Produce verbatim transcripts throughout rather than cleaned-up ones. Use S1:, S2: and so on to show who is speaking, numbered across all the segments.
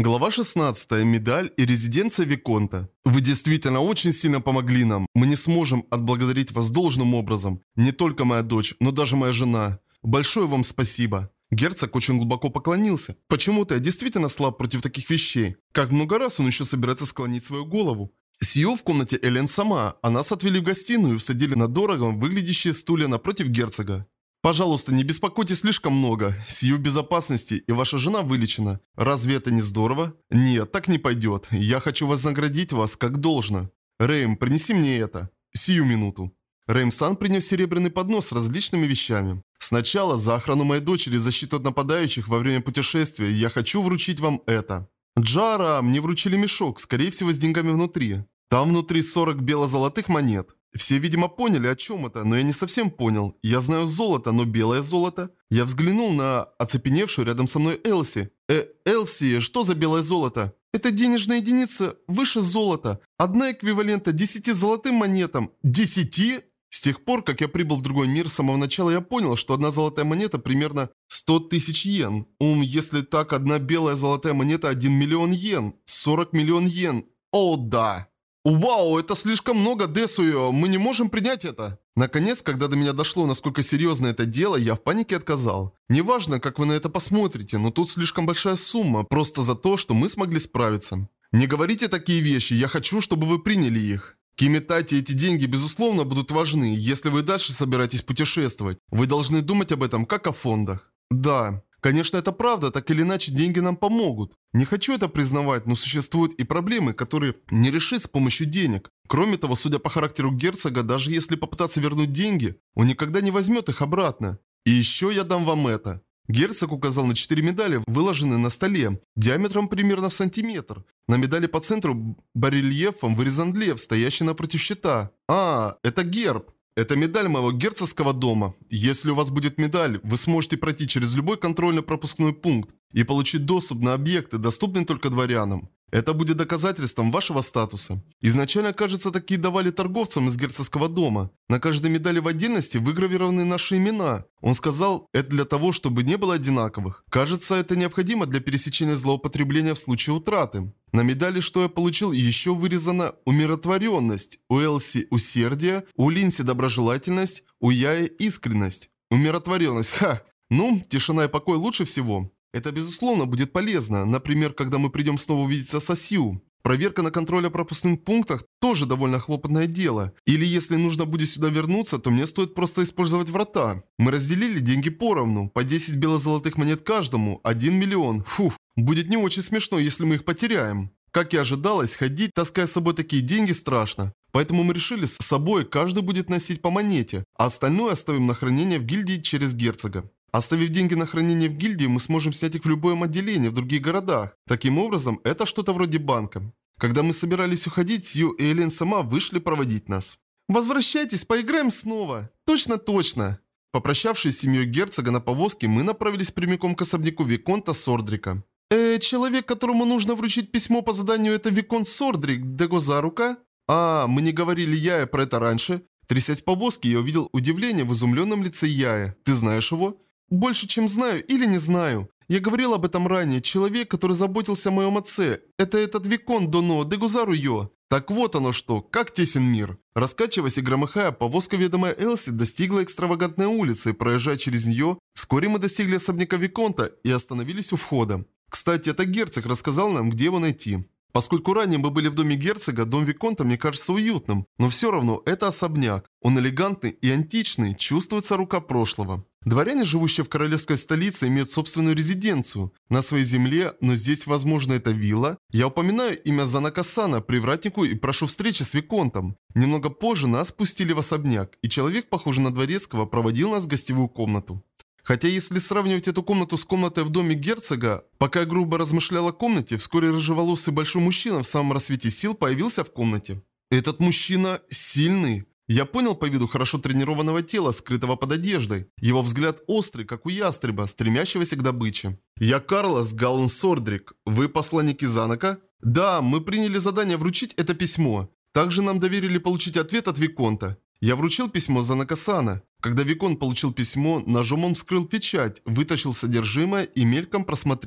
S1: Глава шестнадцатая. Медаль и резиденция Виконта. Вы действительно очень сильно помогли нам. Мы не сможем отблагодарить вас должным образом. Не только моя дочь, но даже моя жена. Большое вам спасибо. Герцог очень глубоко поклонился. Почему-то я действительно слаб против таких вещей. Как много раз он еще собирается склонить свою голову. Сию в комнате Элен сама, а нас отвели в гостиную и усадили на дорого выглядящие стулья напротив герцога. Пожалуйста, не беспокойтесь слишком много. Сию в безопасности, и ваша жена вылечена. Разве это не здорово? Нет, так не пойдет. Я хочу вознаградить вас как должно. Рэйм, принеси мне это. Сию минуту. Рэйм-сан принес серебряный поднос с различными вещами. Сначала за охрану моей дочери и защиту от нападающих во время путешествия я хочу вручить вам это. Джара, мне вручили мешок, скорее всего с деньгами внутри. Там внутри сорок бело-золотых монет. Все, видимо, поняли, о чем это, но я не совсем понял. Я знаю золото, но белое золото. Я взглянул на оцепеневшую рядом со мной Элси. Э, Элси, что за белое золото? Это денежная единица выше золота. Одна эквивалента десяти золотым монетам. Десяти? С тех пор, как я прибыл в другой мир, с самого начала я понял, что одна золотая монета примерно сто тысяч йен. Ум, если так, одна белая золотая монета один миллион йен. сорок миллион йен. О, да. Вау, это слишком много, Десуё, мы не можем принять это. Наконец, когда до меня дошло, насколько серьезно это дело, я в панике отказал. Неважно, как вы на это посмотрите, но тут слишком большая сумма, просто за то, что мы смогли справиться. Не говорите такие вещи, я хочу, чтобы вы приняли их. Кимитати, эти деньги, безусловно, будут важны, если вы дальше собираетесь путешествовать. Вы должны думать об этом, как о фондах. Да. Конечно, это правда, так или иначе деньги нам помогут. Не хочу это признавать, но существуют и проблемы, которые не решить с помощью денег. Кроме того, судя по характеру герцога, даже если попытаться вернуть деньги, он никогда не возьмет их обратно. И еще я дам вам это. Герцог указал на четыре медали, выложенные на столе, диаметром примерно в сантиметр. На медали по центру барельефом вырезан лев, стоящий напротив щита. А, это герб. Это медаль моего герцогского дома. Если у вас будет медаль, вы сможете пройти через любой контрольно-пропускной пункт и получить доступ на объекты, доступные только дворянам. Это будет доказательством вашего статуса. Изначально, кажется, такие давали торговцам из герцогского дома. На каждой медали в отдельности выгравированы наши имена. Он сказал, это для того, чтобы не было одинаковых. Кажется, это необходимо для пересечения злоупотребления в случае утраты. На медали, что я получил, еще вырезана умиротворенность, у Элси усердие, у Линси доброжелательность, у Яи искренность. Умиротворенность, ха! Ну, тишина и покой лучше всего. Это, безусловно, будет полезно, например, когда мы придем снова увидеться со Сью. Проверка на контрольно-пропускных пунктах тоже довольно хлопотное дело. Или если нужно будет сюда вернуться, то мне стоит просто использовать врата. Мы разделили деньги поровну, по десять бело-золотых монет каждому, один миллион. Фух, будет не очень смешно, если мы их потеряем. Как и ожидалось, ходить, таская с собой такие деньги, страшно. Поэтому мы решили, с собой каждый будет носить по монете, а остальное оставим на хранение в гильдии через герцога. Оставив деньги на хранение в гильдии, мы сможем снять их в любом отделении в других городах. Таким образом, это что-то вроде банка. Когда мы собирались уходить, Сью и Элен сама вышли проводить нас. «Возвращайтесь, поиграем снова!» «Точно-точно!» Попрощавшись с семьей герцога на повозке, мы направились прямиком к особняку Виконта Сордрика. «Э, человек, которому нужно вручить письмо по заданию, это Виконт Сордрик, Дегозарука?» «А, мы не говорили Яе про это раньше?» Трясясь в повозке, я увидел удивление в изумленном лице Яе. «Ты знаешь его?» «Больше, чем знаю или не знаю. Я говорил об этом ранее. Человек, который заботился о моем отце. Это этот Виконт Доно Дегузару Йо. Так вот оно что, как тесен мир». Раскачиваясь и громыхая, повозка, ведомая Элси, достигла экстравагантной улицы, и, проезжая через нее, вскоре мы достигли особняка Виконта и остановились у входа. Кстати, это герцог рассказал нам, где его найти. Поскольку ранее мы были в доме герцога, дом Виконта мне кажется уютным, но все равно это особняк. Он элегантный и античный, чувствуется рука прошлого. Дворяне, живущие в королевской столице, имеют собственную резиденцию на своей земле, но здесь, возможно, это вилла. Я упоминаю имя Занака-сана, привратнику, и прошу встречи с Виконтом. Немного позже нас спустили в особняк, и человек, похожий на дворецкого, проводил нас в гостевую комнату. Хотя если сравнивать эту комнату с комнатой в доме герцога, пока я грубо размышлял о комнате, вскоре рыжеволосый большой мужчина в самом расцвете сил появился в комнате. Этот мужчина сильный. Я понял по виду хорошо тренированного тела, скрытого под одеждой. Его взгляд острый, как у ястреба, стремящегося к добыче. «Я Карлос Галлен Сордрик. Вы посланники Занака?» «Да, мы приняли задание вручить это письмо. Также нам доверили получить ответ от Виконта. Я вручил письмо Занака-сана. Когда Виконт получил письмо, ножом он вскрыл печать, вытащил содержимое и мельком просмотрел.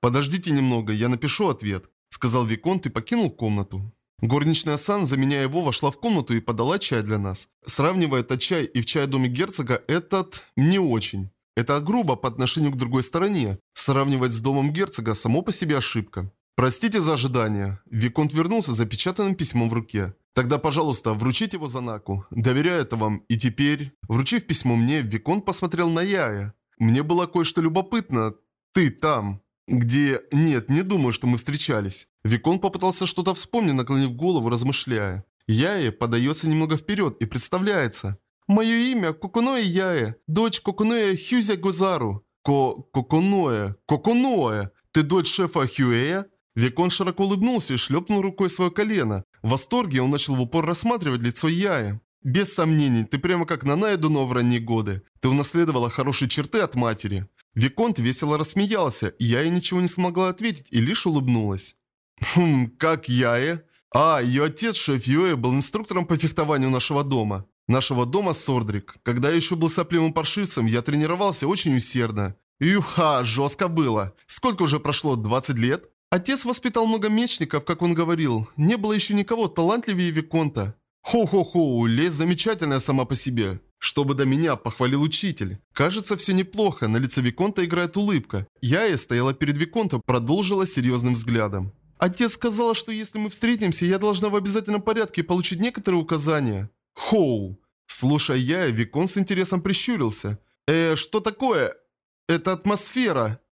S1: «Подождите немного, я напишу ответ», – сказал Виконт и покинул комнату. Горничная Сан, заменяя его, вошла в комнату и подала чай для нас. Сравнивая этот чай и в чай-доме герцога, этот не очень. Это грубо по отношению к другой стороне. Сравнивать с домом герцога само по себе ошибка. «Простите за ожидание». Виконт вернулся с запечатанным письмом в руке. «Тогда, пожалуйста, вручите его Занаку. Доверяю это вам. И теперь...» Вручив письмо мне, Виконт посмотрел на Яя. «Мне было кое-что любопытно. Ты там, где... Нет, не думаю, что мы встречались». Виконт попытался что-то вспомнить, наклонив голову, размышляя. Яе подается немного вперед и представляется. «Мое имя Коконоэ Яе, дочь Коконоэ Хюзя Гозару». Ко... Коконоэ... Коконоэ. Ты дочь шефа Хюэя?» Виконт широко улыбнулся и шлепнул рукой свое колено. В восторге он начал в упор рассматривать лицо Яи. «Без сомнений, ты прямо как Наная Дуно в ранние годы. Ты унаследовала хорошие черты от матери». Виконт весело рассмеялся, и Яя ничего не смогла ответить и лишь улыбнулась. «Хм, как Яя?» «А, ее отец, шеф Юэ, был инструктором по фехтованию нашего дома. Нашего дома Сордрик. Когда я еще был сопливым паршивцем, я тренировался очень усердно. Юха, жестко было. Сколько уже прошло, двадцать лет?» Отец воспитал много мечников, как он говорил. Не было еще никого талантливее Виконта. Хо-хо-хо, лесть замечательная сама по себе. Чтобы до меня, похвалил учитель. Кажется, все неплохо, на лице Виконта играет улыбка. Яя стояла перед Виконтом, продолжила серьезным взглядом. Отец сказал, что если мы встретимся, я должна в обязательном порядке получить некоторые указания. Хоу. Слушая Яя, Виконт с интересом прищурился. Э, что такое? Это атмосфера.